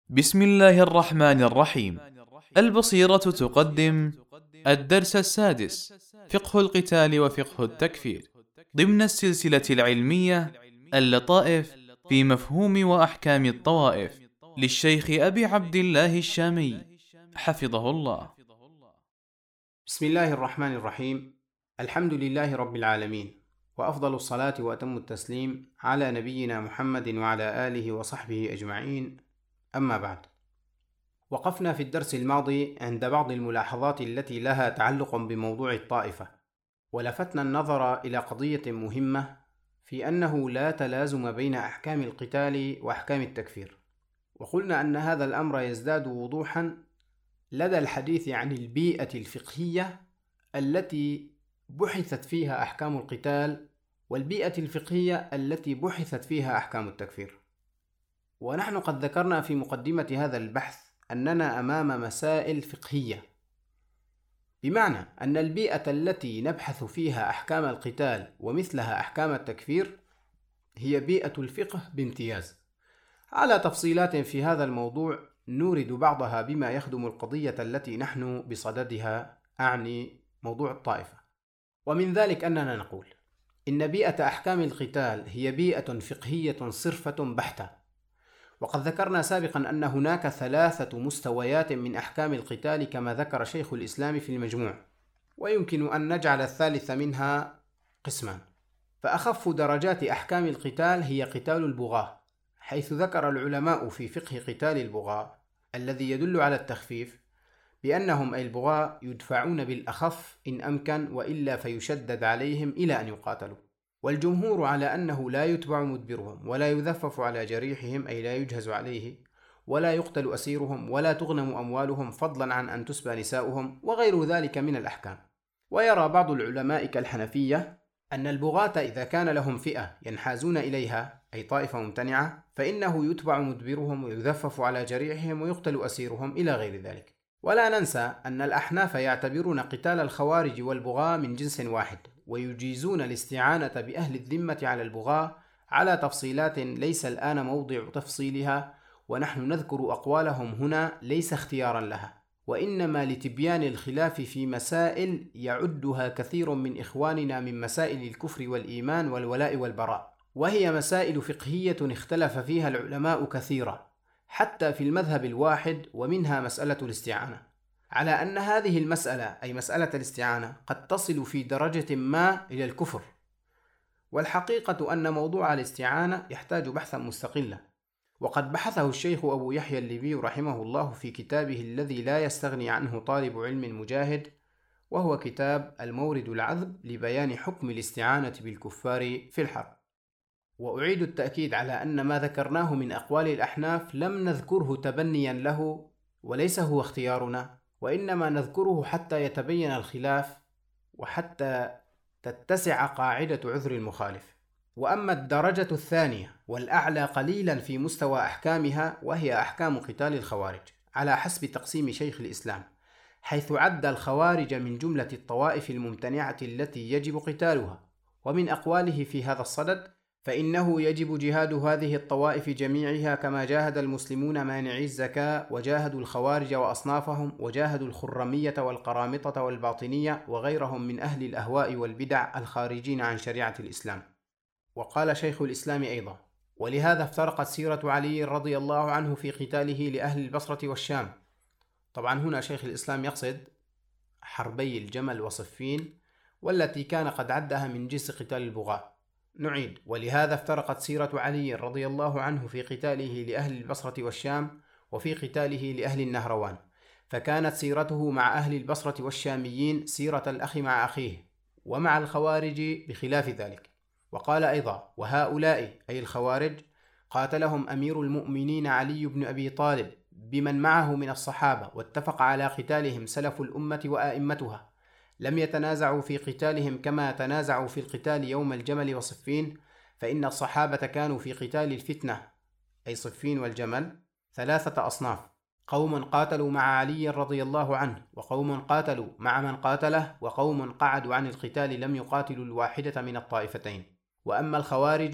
بسم الله الرحمن الرحيم. البصيرة تقدم الدرس السادس: فقه القتال وفقه التكفير، ضمن السلسلة العلمية اللطائف في مفهوم وأحكام الطوائف، للشيخ أبي عبد الله الشامي حفظه الله. بسم الله الرحمن الرحيم. الحمد لله رب العالمين، وأفضل الصلاة وأتم التسليم على نبينا محمد وعلى آله وصحبه أجمعين. أما بعد، وقفنا في الدرس الماضي عند بعض الملاحظات التي لها تعلق بموضوع الطائفة، ولفتنا النظر إلى قضية مهمة في أنه لا تلازم بين أحكام القتال وأحكام التكفير، وقلنا أن هذا الأمر يزداد وضوحا لدى الحديث عن البيئة الفقهية التي بحثت فيها أحكام القتال والبيئة الفقهية التي بحثت فيها أحكام التكفير. ونحن قد ذكرنا في مقدمة هذا البحث أننا أمام مسائل فقهية، بمعنى أن البيئة التي نبحث فيها أحكام القتال ومثلها أحكام التكفير هي بيئة الفقه بامتياز. على تفصيلات في هذا الموضوع نورد بعضها بما يخدم القضية التي نحن بصددها، أعني موضوع الطائفة. ومن ذلك أننا نقول إن بيئة أحكام القتال هي بيئة فقهية صرفة بحتة، وقد ذكرنا سابقا أن هناك 3 مستويات من أحكام القتال كما ذكر شيخ الإسلام في المجموع، ويمكن أن نجعل الثالث منها قسما. فأخف درجات أحكام القتال هي قتال البغاة، حيث ذكر العلماء في فقه قتال البغاة الذي يدل على التخفيف بأنهم أي البغاة يدفعون بالأخف إن أمكن، وإلا فيشدد عليهم إلى أن يقاتلوا. والجمهور على أنه لا يتبع مدبرهم ولا يذفف على جريحهم، أي لا يجهز عليه، ولا يقتل أسيرهم، ولا تغنم أموالهم، فضلا عن أن تسبى نساؤهم، وغير ذلك من الأحكام. ويرى بعض العلماء كالحنفية أن البغاة إذا كان لهم فئة ينحازون إليها، أي طائفة ممتنعة، فإنه يتبع مدبرهم ويذفف على جريحهم ويقتل أسيرهم إلى غير ذلك. ولا ننسى أن الأحناف يعتبرون قتال الخوارج والبغاة من جنس واحد، ويجيزون الاستعانة بأهل الذمة على البغاة على تفصيلات ليس الآن موضع تفصيلها، ونحن نذكر أقوالهم هنا ليس اختيارا لها، وإنما لتبيان الخلاف في مسائل يعدها كثير من إخواننا من مسائل الكفر والإيمان والولاء والبراء، وهي مسائل فقهية اختلف فيها العلماء كثيرا حتى في المذهب الواحد، ومنها مسألة الاستعانة، على أن هذه المسألة أي مسألة الاستعانة قد تصل في درجة ما إلى الكفر. والحقيقة أن موضوع الاستعانة يحتاج بحثا مستقلا، وقد بحثه الشيخ أبو يحيى الليبي رحمه الله في كتابه الذي لا يستغني عنه طالب علم مجاهد، وهو كتاب المورد العذب لبيان حكم الاستعانة بالكفار في الحرب. وأعيد التأكيد على أن ما ذكرناه من أقوال الأحناف لم نذكره تبنيا له، وليس هو اختيارنا، وإنما نذكره حتى يتبين الخلاف وحتى تتسع قاعدة عذر المخالف. وأما الدرجة الثانية والأعلى قليلا في مستوى أحكامها، وهي أحكام قتال الخوارج على حسب تقسيم شيخ الإسلام، حيث عد الخوارج من جملة الطوائف الممتنعة التي يجب قتالها. ومن أقواله في هذا الصدد: فإنه يجب جهاد هذه الطوائف جميعها، كما جاهد المسلمون مانعي الزكاة، وجاهدوا الخوارج وأصنافهم، وجاهدوا الخرمية والقرامطة والباطنية وغيرهم من أهل الأهواء والبدع الخارجين عن شريعة الإسلام. وقال شيخ الإسلام أيضا: ولهذا افترقت سيرة علي رضي الله عنه في قتاله لأهل البصرة والشام. طبعا هنا شيخ الإسلام يقصد حربي الجمل وصفين، والتي كان قد عدها من جنس قتال البغاة. نعيد: ولهذا افترقت سيرة علي رضي الله عنه في قتاله لأهل البصرة والشام، وفي قتاله لأهل النهروان، فكانت سيرته مع أهل البصرة والشاميين سيرة الأخ مع أخيه، ومع الخوارج بخلاف ذلك. وقال أيضا: وهؤلاء أي الخوارج قاتلهم أمير المؤمنين علي بن أبي طالب بمن معه من الصحابة، واتفق على قتالهم سلف الأمة وآئمتها، لم يتنازعوا في قتالهم كما تنازعوا في القتال يوم الجمل وصفين، فإن الصحابة كانوا في قتال الفتنة أي صفين والجمل 3 أصناف: قوم قاتلوا مع علي رضي الله عنه، وقوم قاتلوا مع من قاتله، وقوم قعدوا عن القتال لم يقاتلوا الواحدة من الطائفتين. وأما الخوارج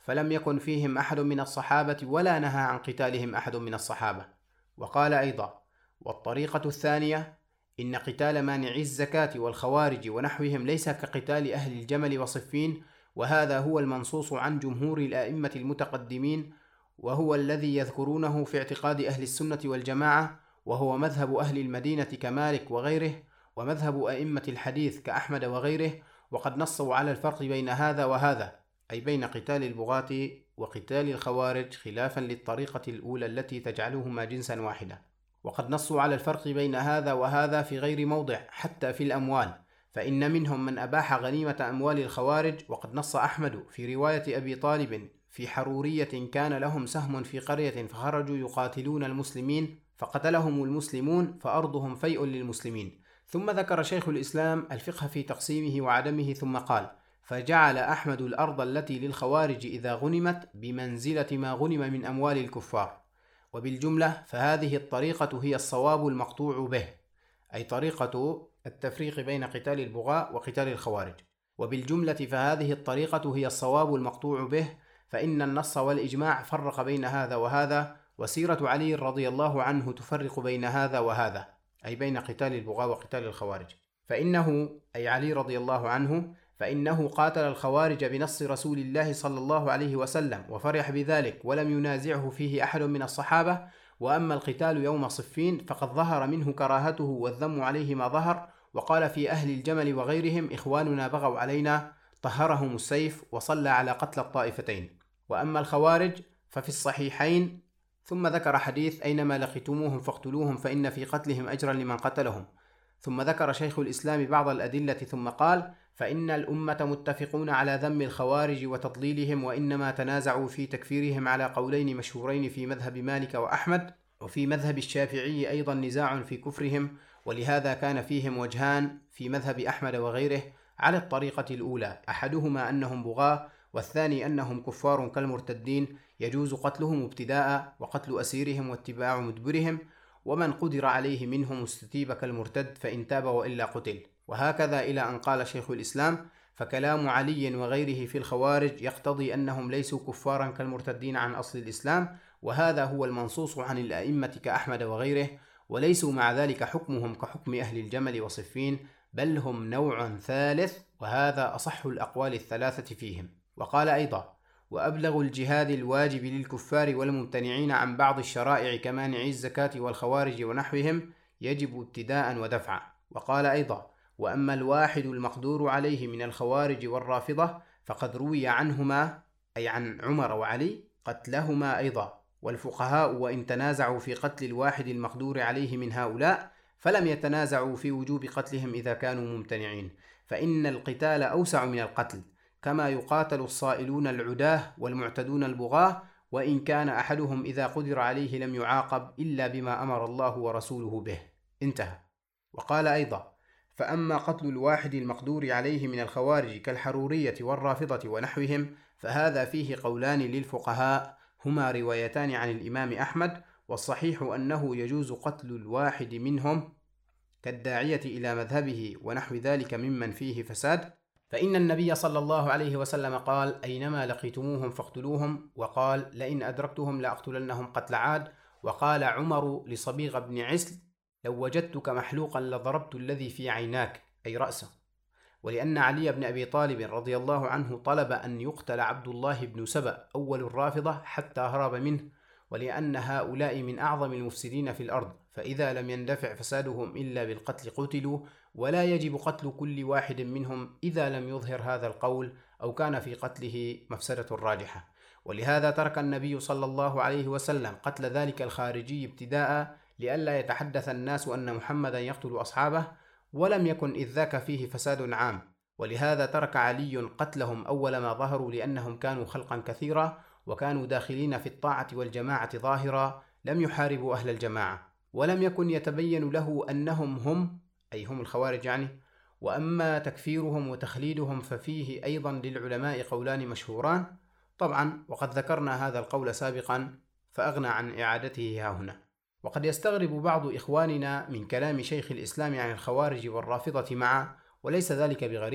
فلم يكن فيهم أحد من الصحابة ولا نهى عن قتالهم أحد من الصحابة. وقال أيضا: والطريقة الثانية إن قتال مانعي الزكاة والخوارج ونحوهم ليس كقتال أهل الجمل وصفين، وهذا هو المنصوص عن جمهور الأئمة المتقدمين، وهو الذي يذكرونه في اعتقاد أهل السنة والجماعة، وهو مذهب أهل المدينة كمالك وغيره، ومذهب أئمة الحديث كأحمد وغيره. وقد نصوا على الفرق بين هذا وهذا، أي بين قتال البغاة وقتال الخوارج، خلافا للطريقة الأولى التي تجعلهما جنسا واحدا. وقد نصوا على الفرق بين هذا وهذا في غير موضع، حتى في الأموال، فإن منهم من أباح غنيمة أموال الخوارج. وقد نص أحمد في رواية أبي طالب في حرورية كان لهم سهم في قرية فخرجوا يقاتلون المسلمين فقتلهم المسلمون فأرضهم فيء للمسلمين. ثم ذكر شيخ الإسلام الفقه في تقسيمه وعدمه، ثم قال: فجعل أحمد الأرض التي للخوارج إذا غنمت بمنزلة ما غنم من أموال الكفار. وبالجملة فهذه الطريقة هي الصواب المقطوع به، أي طريقة التفريق بين قتال البغاة وقتال الخوارج. وبالجملة فهذه الطريقة هي الصواب المقطوع به، فإن النص والإجماع فرق بين هذا وهذا، وسيرة علي رضي الله عنه تفرق بين هذا وهذا، أي بين قتال البغاة وقتال الخوارج. فإنه، أي علي رضي الله عنه، فإنه قاتل الخوارج بنص رسول الله صلى الله عليه وسلم وفرح بذلك ولم ينازعه فيه أحد من الصحابة. وأما القتال يوم صفين فقد ظهر منه كراهته والذم عليه ما ظهر، وقال في أهل الجمل وغيرهم: إخواننا بغوا علينا، طهرهم السيف وصلى على قتل الطائفتين. وأما الخوارج ففي الصحيحين. ثم ذكر حديث: أينما لقيتموهم فاقتلوهم فإن في قتلهم أجرا لمن قتلهم. ثم ذكر شيخ الإسلام بعض الأدلة ثم قال: فإن الأمة متفقون على ذم الخوارج وتضليلهم، وإنما تنازعوا في تكفيرهم على قولين مشهورين في مذهب مالك وأحمد، وفي مذهب الشافعي أيضا نزاع في كفرهم، ولهذا كان فيهم وجهان في مذهب أحمد وغيره على الطريقة الأولى، أحدهما أنهم بغاة، والثاني أنهم كفار كالمرتدين يجوز قتلهم ابتداء، وقتل أسيرهم واتباع مدبرهم، ومن قدر عليه منهم استتيب كالمرتد فإن تاب وإلا قتل. وهكذا إلى أن قال شيخ الإسلام: فكلام علي وغيره في الخوارج يقتضي أنهم ليسوا كفارا كالمرتدين عن أصل الإسلام، وهذا هو المنصوص عن الأئمة كأحمد وغيره، وليسوا مع ذلك حكمهم كحكم أهل الجمل وصفين، بل هم نوع ثالث، وهذا أصح الأقوال الثلاثة فيهم. وقال أيضا: وأبلغ الجهاد الواجب للكفار والممتنعين عن بعض الشرائع كمانعي الزكاة والخوارج ونحوهم يجب ابتداء ودفعا. وقال أيضا: وأما الواحد المقدور عليه من الخوارج والرافضة فقد روي عنهما، أي عن عمر وعلي، قتلهما أيضا. والفقهاء وإن تنازعوا في قتل الواحد المقدور عليه من هؤلاء فلم يتنازعوا في وجوب قتلهم إذا كانوا ممتنعين، فإن القتال أوسع من القتل، كما يقاتل الصائلون العداه والمعتدون البغاة، وإن كان أحدهم إذا قدر عليه لم يعاقب إلا بما أمر الله ورسوله به. انتهى. وقال أيضا: فأما قتل الواحد المقدور عليه من الخوارج كالحرورية والرافضة ونحوهم فهذا فيه قولان للفقهاء، هما روايتان عن الإمام أحمد، والصحيح أنه يجوز قتل الواحد منهم كالداعية إلى مذهبه ونحو ذلك ممن فيه فساد، فإن النبي صلى الله عليه وسلم قال: أينما لقيتموهم فاقتلوهم، وقال: لئن أدركتهم لأقتلنهم قتل عاد. وقال عمر لصبيغ بن عسل: لو وجدتك محلوقا لضربت الذي في عيناك، أي رأسه. ولأن علي بن أبي طالب رضي الله عنه طلب أن يقتل عبد الله بن سبأ أول الرافضة حتى هرب منه، ولأن هؤلاء من أعظم المفسدين في الأرض، فإذا لم يندفع فسادهم إلا بالقتل قتلوا، ولا يجب قتل كل واحد منهم إذا لم يظهر هذا القول أو كان في قتله مفسدة راجحة. ولهذا ترك النبي صلى الله عليه وسلم قتل ذلك الخارجي ابتداء، لئلا يتحدث الناس أن محمدا يقتل أصحابه، ولم يكن إذ ذاك فيه فساد عام. ولهذا ترك علي قتلهم أول ما ظهروا، لأنهم كانوا خلقا كثيرا، وكانوا داخلين في الطاعة والجماعة ظاهرا، لم يحاربوا أهل الجماعة، ولم يكن يتبين له أنهم هم، أي هم الخوارج يعني. وأما تكفيرهم وتخليدهم ففيه أيضا للعلماء قولان مشهوران طبعا، وقد ذكرنا هذا القول سابقا فأغنى عن إعادته ها هنا. وقد يستغرب بعض إخواننا من كلام شيخ الإسلام عن الخوارج والرافضة معا، وليس ذلك بغريب،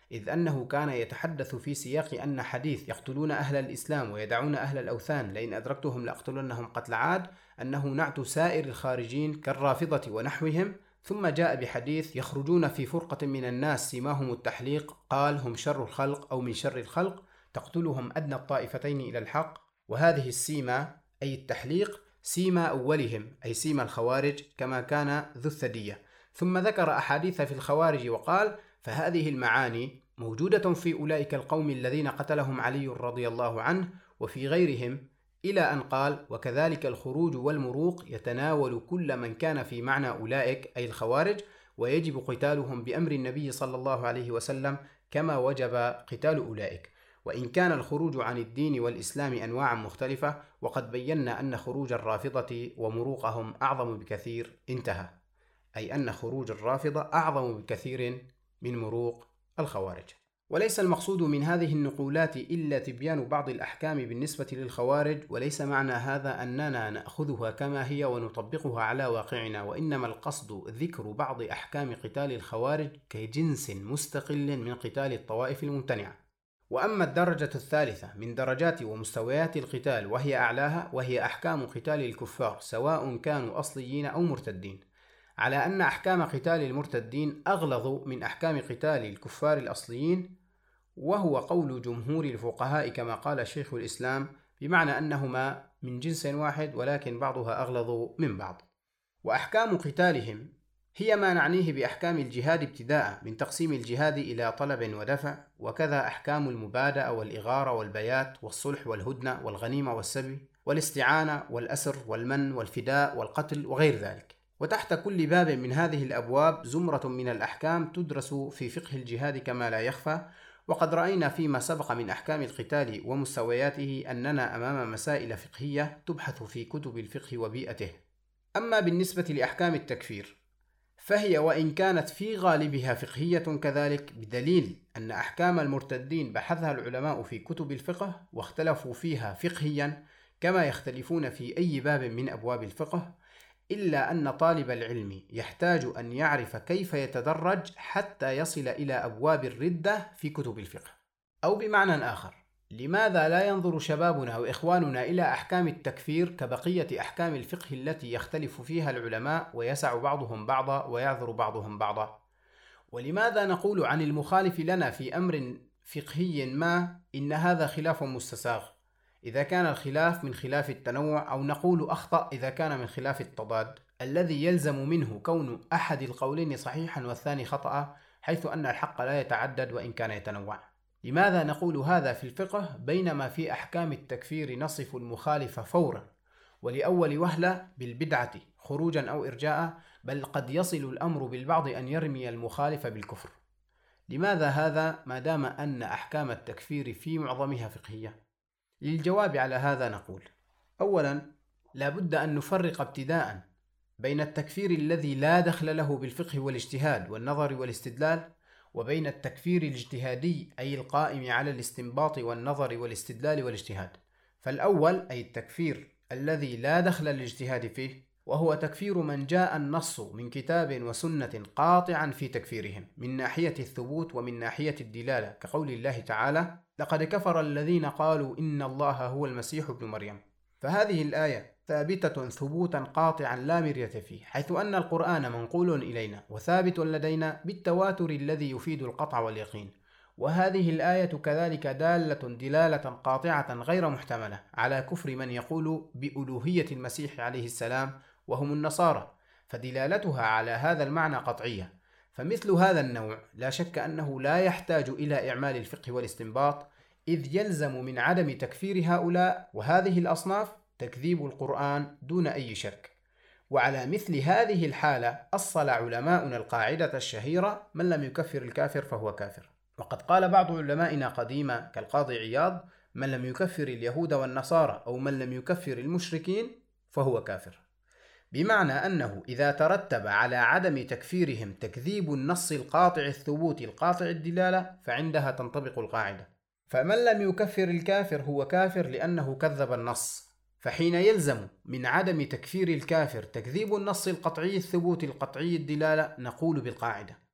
إذ أنه كان يتحدث في سياق أن حديث يقتلون أهل الإسلام ويدعون أهل الأوثان لئن أدركتهم لأقتلنهم قتل عاد أنه نعت سائر الخارجين كالرافضة ونحوهم، ثم جاء بحديث يخرجون في فرقة من الناس سيماهم التحليق، قال هم شر الخلق أو من شر الخلق تقتلهم أدنى الطائفتين إلى الحق، وهذه السيمة أي التحليق سيما أولهم أي سيما الخوارج كما كان ذو الثدية. ثم ذكر أحاديث في الخوارج وقال فهذه المعاني موجودة في أولئك القوم الذين قتلهم علي رضي الله عنه وفي غيرهم، إلى أن قال وكذلك الخروج والمروق يتناول كل من كان في معنى أولئك أي الخوارج، ويجب قتالهم بأمر النبي صلى الله عليه وسلم كما وجب قتال أولئك، وإن كان الخروج عن الدين والإسلام أنواعا مختلفة، وقد بينا أن خروج الرافضة ومروقهم أعظم بكثير. انتهى. أي أن خروج الرافضة أعظم بكثير من مروق الخوارج. وليس المقصود من هذه النقولات إلا تبيان بعض الأحكام بالنسبة للخوارج، وليس معنى هذا أننا نأخذها كما هي ونطبقها على واقعنا، وإنما القصد ذكر بعض أحكام قتال الخوارج كجنس مستقل من قتال الطوائف الممتنعة. وأما الدرجة الثالثة من درجات ومستويات القتال وهي أعلاها، وهي أحكام قتال الكفار سواء كانوا أصليين أو مرتدين، على أن أحكام قتال المرتدين أغلظ من أحكام قتال الكفار الأصليين، وهو قول جمهور الفقهاء كما قال شيخ الإسلام، بمعنى أنهما من جنس واحد ولكن بعضها أغلظ من بعض. وأحكام قتالهم هي ما نعنيه بأحكام الجهاد ابتداء من تقسيم الجهاد إلى طلب ودفع، وكذا أحكام المبادئة والإغارة والبيات والصلح والهدنة والغنيمة والسبي والاستعانة والأسر والمن والفداء والقتل وغير ذلك. وتحت كل باب من هذه الأبواب زمرة من الأحكام تدرس في فقه الجهاد كما لا يخفى، وقد رأينا فيما سبق من أحكام القتال ومستوياته أننا أمام مسائل فقهية تبحث في كتب الفقه وبيئته. أما بالنسبة لأحكام التكفير فهي وإن كانت في غالبها فقهية كذلك، بدليل أن أحكام المرتدين بحثها العلماء في كتب الفقه واختلفوا فيها فقهيا كما يختلفون في أي باب من أبواب الفقه، إلا أن طالب العلم يحتاج أن يعرف كيف يتدرج حتى يصل إلى أبواب الردة في كتب الفقه. أو بمعنى آخر، لماذا لا ينظر شبابنا وإخواننا إلى أحكام التكفير كبقية أحكام الفقه التي يختلف فيها العلماء ويسع بعضهم بعضا ويعذر بعضهم بعضا؟ ولماذا نقول عن المخالف لنا في أمر فقهي ما إن هذا خلاف مستساغ إذا كان الخلاف من خلاف التنوع، أو نقول أخطأ إذا كان من خلاف التضاد الذي يلزم منه كون أحد القولين صحيحا والثاني خطأ، حيث أن الحق لا يتعدد وإن كان يتنوع؟ لماذا نقول هذا في الفقه بينما في أحكام التكفير نصف المخالف فورا ولأول وهلة بالبدعة خروجا أو إرجاء، بل قد يصل الأمر بالبعض أن يرمي المخالف بالكفر؟ لماذا هذا ما دام أن أحكام التكفير في معظمها فقهية؟ للجواب على هذا نقول: أولا، لا بد أن نفرق ابتداء بين التكفير الذي لا دخل له بالفقه والاجتهاد والنظر والاستدلال، وبين التكفير الاجتهادي أي القائم على الاستنباط والنظر والاستدلال والاجتهاد. فالأول أي التكفير الذي لا دخل الاجتهاد فيه، وهو تكفير من جاء النص من كتاب وسنة قاطعا في تكفيرهم من ناحية الثبوت ومن ناحية الدلالة، كقول الله تعالى: لقد كفر الذين قالوا إن الله هو المسيح ابن مريم. فهذه الآية ثابتة ثبوتا قاطعا لا مرية فيه، حيث أن القرآن منقول إلينا وثابت لدينا بالتواتر الذي يفيد القطع واليقين. وهذه الآية كذلك دالة دلالة قاطعة غير محتملة على كفر من يقول بألوهية المسيح عليه السلام وهم النصارى، فدلالتها على هذا المعنى قطعية. فمثل هذا النوع لا شك أنه لا يحتاج إلى إعمال الفقه والاستنباط، إذ يلزم من عدم تكفير هؤلاء وهذه الأصناف تكذيب القرآن دون أي شك. وعلى مثل هذه الحالة أصل علماؤنا القاعدة الشهيرة: من لم يكفر الكافر فهو كافر. وقد قال بعض علمائنا قديما كالقاضي عياض: من لم يكفر اليهود والنصارى أو من لم يكفر المشركين فهو كافر، بمعنى أنه إذا ترتب على عدم تكفيرهم تكذيب النص القاطع الثبوت القاطع الدلالة فعندها تنطبق القاعدة: فمن لم يكفر الكافر هو كافر لأنه كذب النص. فحين يلزم من عدم تكفير الكافر تكذيب النص القطعي الثبوت القطعي الدلالة، نقول بالقاعدة: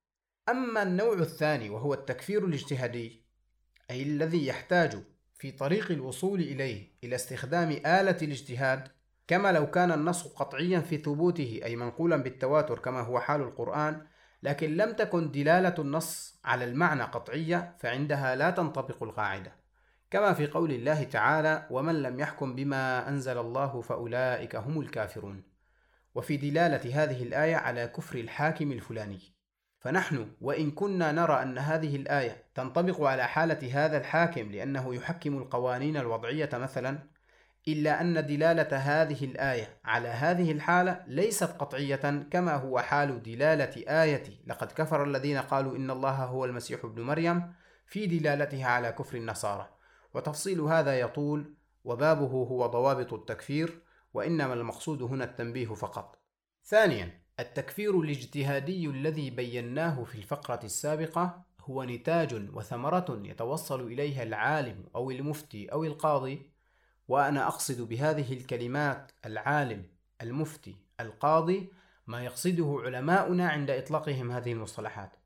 أما النوع الثاني وهو التكفير الاجتهادي، أي الذي يحتاج في طريق الوصول إليه إلى استخدام آلة الاجتهاد، كما لو كان النص قطعيا في ثبوته أي منقولا بالتواتر كما هو حال القرآن، لكن لم تكن دلالة النص على المعنى قطعية، فعندها لا تنطبق القاعدة، كما في قول الله تعالى: ومن لم يحكم بما أنزل الله فأولئك هم الكافرون، وفي دلالة هذه الآية على كفر الحاكم الفلاني. فنحن وإن كنا نرى أن هذه الآية تنطبق على حالة هذا الحاكم لأنه يحكم القوانين الوضعية مثلا، إلا أن دلالة هذه الآية على هذه الحالة ليست قطعية كما هو حال دلالة آية لقد كفر الذين قالوا إن الله هو المسيح ابن مريم في دلالتها على كفر النصارى، وتفصيل هذا يطول، وبابه هو ضوابط التكفير، وإنما المقصود هنا التنبيه فقط. ثانيا، التكفير الاجتهادي الذي بيناه في الفقرة السابقة هو نتاج وثمرة يتوصل إليها العالم أو المفتي أو القاضي، وأنا أقصد بهذه الكلمات العالم، المفتي، القاضي ما يقصده علماؤنا عند إطلاقهم هذه المصطلحات،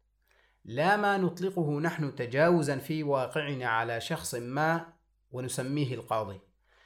لا ما نطلقه نحن تجاوزا في واقعنا على شخص ما ونسميه القاضي،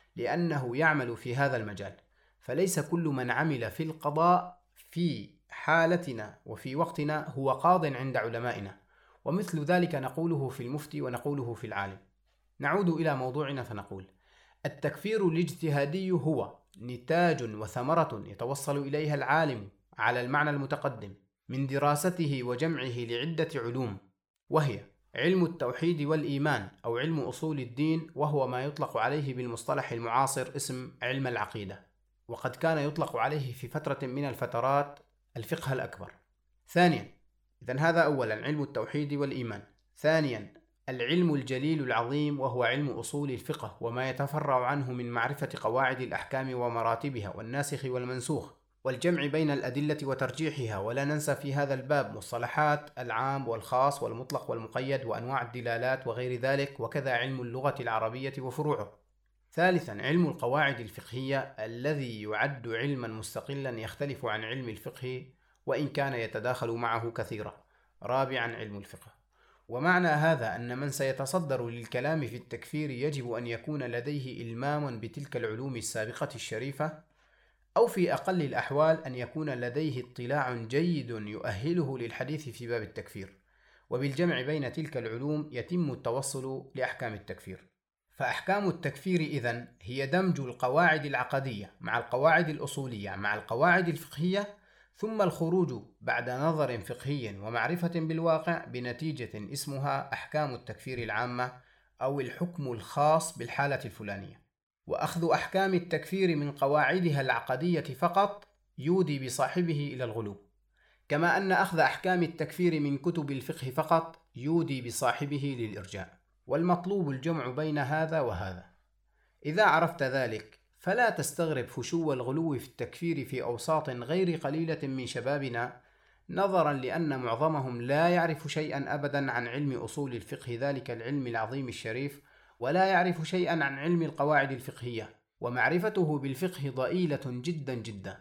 لأنه يعمل في هذا المجال، فليس كل من عمل في القضاء في حالتنا وفي وقتنا هو قاض عند علمائنا، ومثل ذلك نقوله في المفتي ونقوله في العالم. نعود إلى موضوعنا فنقول: التكفير الاجتهادي هو نتاج وثمرة يتوصل إليها العالم على المعنى المتقدم من دراسته وجمعه لعدة علوم، وهي علم التوحيد والإيمان أو علم أصول الدين، وهو ما يطلق عليه بالمصطلح المعاصر اسم علم العقيدة، وقد كان يطلق عليه في فترة من الفترات الفقه الأكبر. ثانيا، إذن هذا أولا علم التوحيد والإيمان. ثانيا، العلم الجليل العظيم وهو علم أصول الفقه وما يتفرع عنه من معرفة قواعد الأحكام ومراتبها والناسخ والمنسوخ والجمع بين الأدلة وترجيحها، ولا ننسى في هذا الباب مصطلحات العام والخاص والمطلق والمقيد وأنواع الدلالات وغير ذلك، وكذا علم اللغة العربية وفروعه. ثالثا، علم القواعد الفقهية الذي يعد علما مستقلا يختلف عن علم الفقه وإن كان يتداخل معه كثيرا. رابعا، علم الفقه. ومعنى هذا أن من سيتصدر للكلام في التكفير يجب أن يكون لديه إلمام بتلك العلوم السابقة الشريفة، أو في أقل الأحوال أن يكون لديه اطلاع جيد يؤهله للحديث في باب التكفير، وبالجمع بين تلك العلوم يتم التوصل لأحكام التكفير. فأحكام التكفير إذن هي دمج القواعد العقدية مع القواعد الأصولية مع القواعد الفقهية، ثم الخروج بعد نظر فقهي ومعرفة بالواقع بنتيجة اسمها أحكام التكفير العامة أو الحكم الخاص بالحالة الفلانية. وأخذ أحكام التكفير من قواعدها العقدية فقط يودي بصاحبه إلى الغلو، كما أن أخذ أحكام التكفير من كتب الفقه فقط يودي بصاحبه للإرجاء، والمطلوب الجمع بين هذا وهذا. إذا عرفت ذلك فلا تستغرب فشو الغلو في التكفير في أوساط غير قليلة من شبابنا، نظرا لأن معظمهم لا يعرف شيئا أبدا عن علم أصول الفقه، ذلك العلم العظيم الشريف، ولا يعرف شيئا عن علم القواعد الفقهية، ومعرفته بالفقه ضئيلة جدا جدا،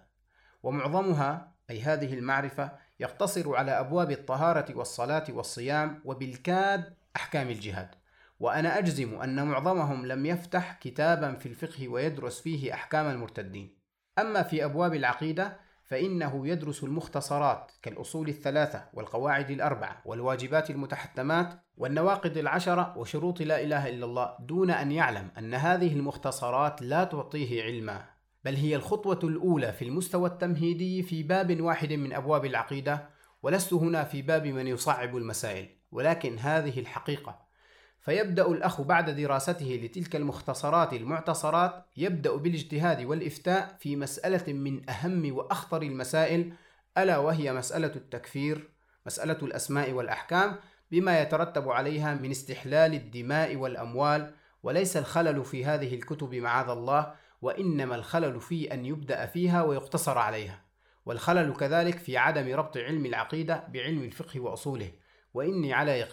ومعظمها أي هذه المعرفة يقتصر على أبواب الطهارة والصلاة والصيام وبالكاد أحكام الجهاد، وأنا أجزم أن معظمهم لم يفتح كتابا في الفقه ويدرس فيه أحكام المرتدين. أما في أبواب العقيدة فإنه يدرس المختصرات كالأصول الثلاثة والقواعد الأربعة والواجبات المتحتمات والنواقض العشرة وشروط لا إله إلا الله، دون أن يعلم أن هذه المختصرات لا تعطيه علما، بل هي الخطوة الأولى في المستوى التمهيدي في باب واحد من أبواب العقيدة. ولست هنا في باب من يصعب المسائل، ولكن هذه الحقيقة. فيبدأ الأخ بعد دراسته لتلك المختصرات المعتصرات يبدأ بالاجتهاد والإفتاء في مسألة من أهم وأخطر المسائل، ألا وهي مسألة التكفير، مسألة الأسماء والأحكام، بما يترتب عليها من استحلال الدماء والأموال. وليس الخلل في هذه الكتب معاذ الله، وإنما الخلل في أن يبدأ فيها ويقتصر عليها، والخلل كذلك في عدم ربط علم العقيدة بعلم الفقه وأصوله. وإني على يقين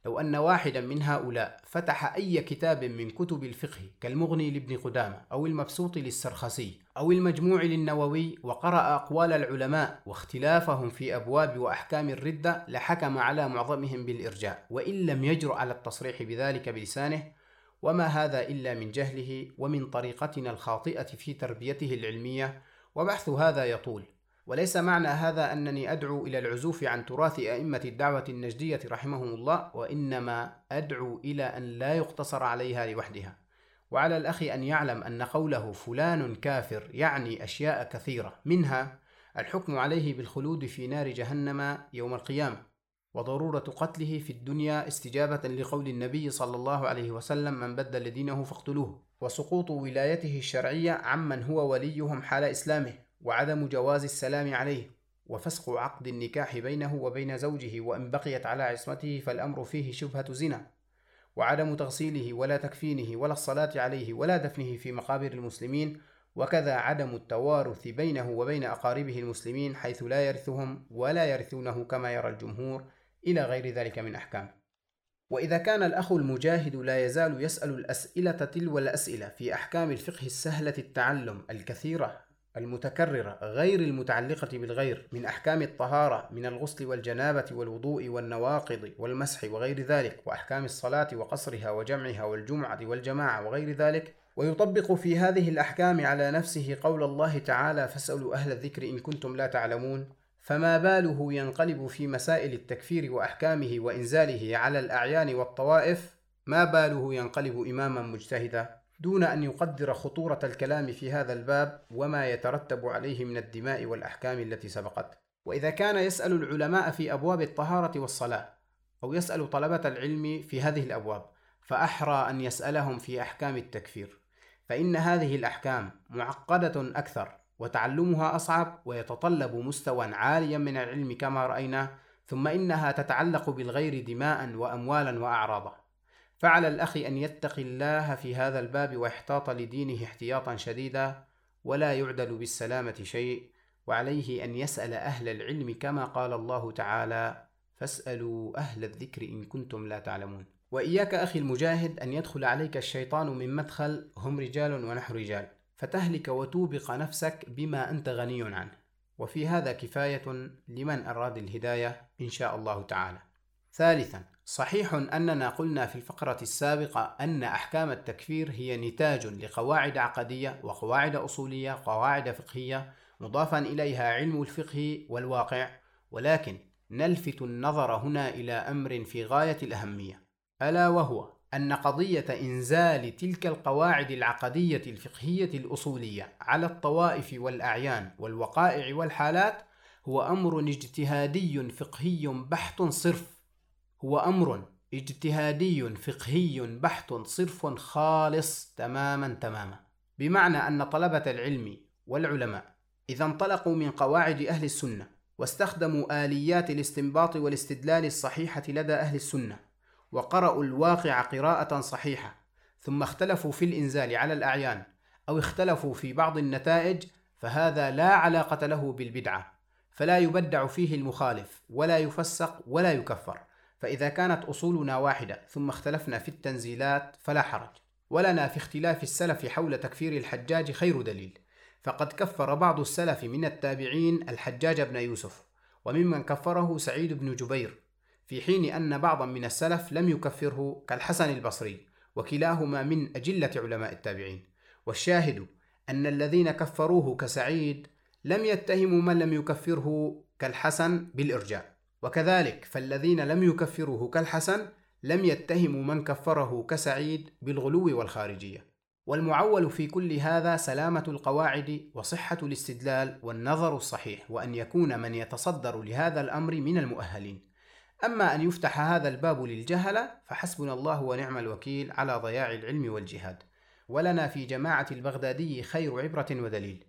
لو أن واحدا من هؤلاء فتح أي كتاب من كتب الفقه كالمغني لابن قدامة أو المبسوط للسرخسي أو المجموع للنووي وقرأ أقوال العلماء واختلافهم في أبواب وأحكام الردة لحكم على معظمهم بالإرجاء، وإن لم يجرؤ على التصريح بذلك بلسانه، وما هذا إلا من جهله ومن طريقتنا الخاطئة في تربيته العلمية، وبحث هذا يطول. وليس معنى هذا أنني أدعو إلى العزوف عن تراث أئمة الدعوة النجدية رحمهم الله، وإنما أدعو إلى أن لا يقتصر عليها لوحدها. وعلى الأخ أن يعلم أن قوله فلان كافر يعني أشياء كثيرة، منها الحكم عليه بالخلود في نار جهنم يوم القيامة، وضرورة قتله في الدنيا استجابة لقول النبي صلى الله عليه وسلم: من بدل دينه فاقتلوه، وسقوط ولايته الشرعية عمن هو وليهم حال إسلامه، وعدم جواز السلام عليه، وفسخ عقد النكاح بينه وبين زوجه وإن بقيت على عصمته فالأمر فيه شبهة زنا، وعدم تغسيله ولا تكفينه ولا الصلاة عليه ولا دفنه في مقابر المسلمين، وكذا عدم التوارث بينه وبين أقاربه المسلمين حيث لا يرثهم ولا يرثونه كما يرى الجمهور، إلى غير ذلك من أحكام. وإذا كان الأخ المجاهد لا يزال يسأل الأسئلة تلو الأسئلة في أحكام الفقه السهلة التعلم الكثيرة المتكررة غير المتعلقة بالغير من أحكام الطهارة من الغسل والجنابة والوضوء والنواقض والمسح وغير ذلك، وأحكام الصلاة وقصرها وجمعها والجمعة والجماعة وغير ذلك، ويطبق في هذه الأحكام على نفسه قول الله تعالى: فاسألوا أهل الذكر إن كنتم لا تعلمون، فما باله ينقلب في مسائل التكفير وأحكامه وإنزاله على الأعيان والطوائف، ما باله ينقلب إماما مجتهدا دون أن يقدر خطورة الكلام في هذا الباب وما يترتب عليه من الدماء والأحكام التي سبقت. وإذا كان يسأل العلماء في أبواب الطهارة والصلاة أو يسأل طلبة العلم في هذه الأبواب، فأحرى أن يسألهم في أحكام التكفير، فإن هذه الأحكام معقدة أكثر وتعلمها أصعب ويتطلب مستوى عاليا من العلم كما رأينا، ثم إنها تتعلق بالغير دماء وأموالا وأعراضا. فعلى الأخ أن يتقي الله في هذا الباب ويحتاط لدينه احتياطا شديدا، ولا يعدل بالسلامة شيء، وعليه أن يسأل أهل العلم كما قال الله تعالى: فاسألوا أهل الذكر إن كنتم لا تعلمون. وإياك أخي المجاهد أن يدخل عليك الشيطان من مدخل هم رجال ونحن رجال، فتهلك وتوبق نفسك بما أنت غني عنه، وفي هذا كفاية لمن أراد الهداية إن شاء الله تعالى. ثالثا، صحيح أننا قلنا في الفقرة السابقة أن أحكام التكفير هي نتاج لقواعد عقدية وقواعد أصولية وقواعد فقهية مضافا إليها علم الفقه والواقع، ولكن نلفت النظر هنا إلى أمر في غاية الأهمية، ألا وهو أن قضية إنزال تلك القواعد العقدية الفقهية الأصولية على الطوائف والأعيان والوقائع والحالات هو أمر اجتهادي فقهي بحت صرف، هو أمر اجتهادي فقهي بحت صرف خالص تماما، بمعنى أن طلبة العلم والعلماء إذا انطلقوا من قواعد أهل السنة واستخدموا آليات الاستنباط والاستدلال الصحيحة لدى أهل السنة وقرأوا الواقع قراءة صحيحة، ثم اختلفوا في الإنزال على الأعيان أو اختلفوا في بعض النتائج، فهذا لا علاقة له بالبدعة، فلا يبدع فيه المخالف ولا يفسق ولا يكفر. فإذا كانت أصولنا واحدة ثم اختلفنا في التنزيلات فلا حرج، ولنا في اختلاف السلف حول تكفير الحجاج خير دليل، فقد كفر بعض السلف من التابعين الحجاج بن يوسف، وممن كفره سعيد بن جبير، في حين أن بعضا من السلف لم يكفره كالحسن البصري، وكلاهما من أجلة علماء التابعين. والشاهد أن الذين كفروه كسعيد لم يتهموا من لم يكفره كالحسن بالإرجاء، وكذلك فالذين لم يكفروه كالحسن لم يتهموا من كفره كسعيد بالغلو والخارجية. والمعول في كل هذا سلامة القواعد وصحة الاستدلال والنظر الصحيح، وأن يكون من يتصدر لهذا الأمر من المؤهلين. أما أن يفتح هذا الباب للجهلة فحسبنا الله ونعم الوكيل على ضياع العلم والجهاد، ولنا في جماعة البغدادي خير عبرة ودليل.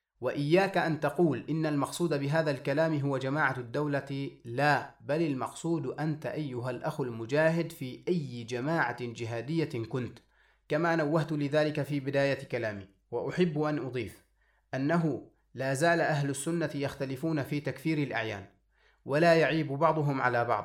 وإياك أن تقول إن المقصود بهذا الكلام هو جماعة الدولة، لا، بل المقصود أنت أيها الأخ المجاهد في أي جماعة جهادية كنت، كما نوهت لذلك في بداية كلامي. وأحب أن أضيف أنه لا زال أهل السنة يختلفون في تكفير الأعيان، ولا يعيب بعضهم على بعض،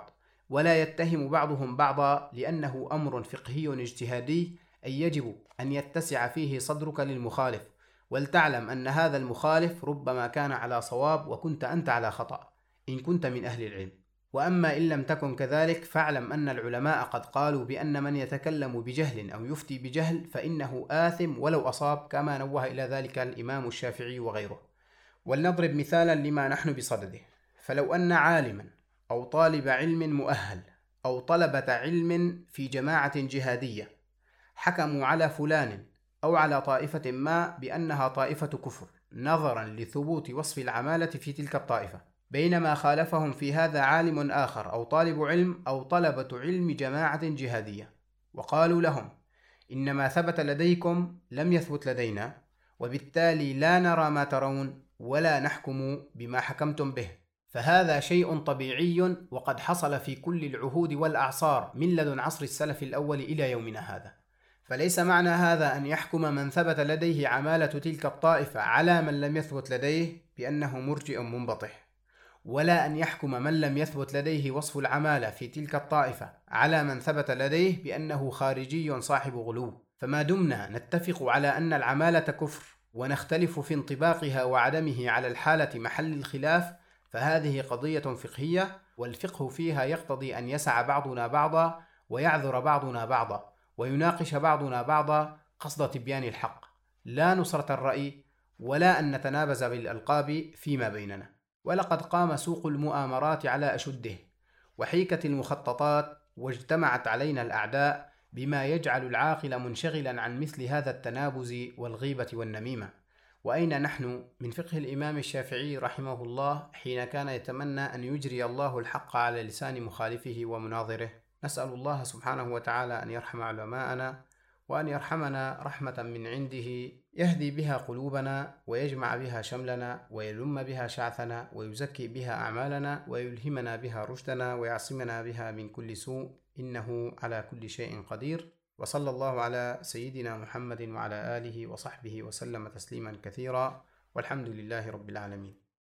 ولا يتهم بعضهم بعضا، لأنه أمر فقهي اجتهادي أي يجب أن يتسع فيه صدرك للمخالف، ولتعلم أن هذا المخالف ربما كان على صواب وكنت أنت على خطأ إن كنت من أهل العلم. وأما إن لم تكن كذلك فاعلم أن العلماء قد قالوا بأن من يتكلم بجهل أو يفتي بجهل فإنه آثم ولو أصاب، كما نوه إلى ذلك الإمام الشافعي وغيره. ولنضرب مثالا لما نحن بصدده، فلو أن عالما أو طالب علم مؤهل أو طلبة علم في جماعة جهادية حكموا على فلان أو على طائفة ما بأنها طائفة كفر نظرا لثبوت وصف العمالة في تلك الطائفة، بينما خالفهم في هذا عالم آخر أو طالب علم أو طلبة علم جماعة جهادية، وقالوا لهم إن ما ثبت لديكم لم يثبت لدينا، وبالتالي لا نرى ما ترون ولا نحكم بما حكمتم به، فهذا شيء طبيعي وقد حصل في كل العهود والأعصار من لدن عصر السلف الأول إلى يومنا هذا. فليس معنى هذا أن يحكم من ثبت لديه عمالة تلك الطائفة على من لم يثبت لديه بأنه مرجئ منبطح، ولا أن يحكم من لم يثبت لديه وصف العمالة في تلك الطائفة على من ثبت لديه بأنه خارجي صاحب غلو. فما دمنا نتفق على أن العمالة كفر ونختلف في انطباقها وعدمه على الحالة محل الخلاف، فهذه قضية فقهية، والفقه فيها يقتضي أن يسع بعضنا بعضا ويعذر بعضنا بعضا ويناقش بعضنا بعضا قصد تبيان الحق، لا نصرة الرأي ولا أن نتنابز بالألقاب فيما بيننا. ولقد قام سوق المؤامرات على أشده وحيكت المخططات، واجتمعت علينا الأعداء بما يجعل العاقل منشغلا عن مثل هذا التنابز والغيبة والنميمة. وأين نحن من فقه الإمام الشافعي رحمه الله حين كان يتمنى أن يجري الله الحق على لسان مخالفه ومناظره؟ نسأل الله سبحانه وتعالى أن يرحم علماءنا وأن يرحمنا رحمة من عنده يهدي بها قلوبنا ويجمع بها شملنا ويلم بها شعثنا ويزكي بها أعمالنا ويلهمنا بها رشدنا ويعصمنا بها من كل سوء، إنه على كل شيء قدير. وصلى الله على سيدنا محمد وعلى آله وصحبه وسلم تسليما كثيرا، والحمد لله رب العالمين.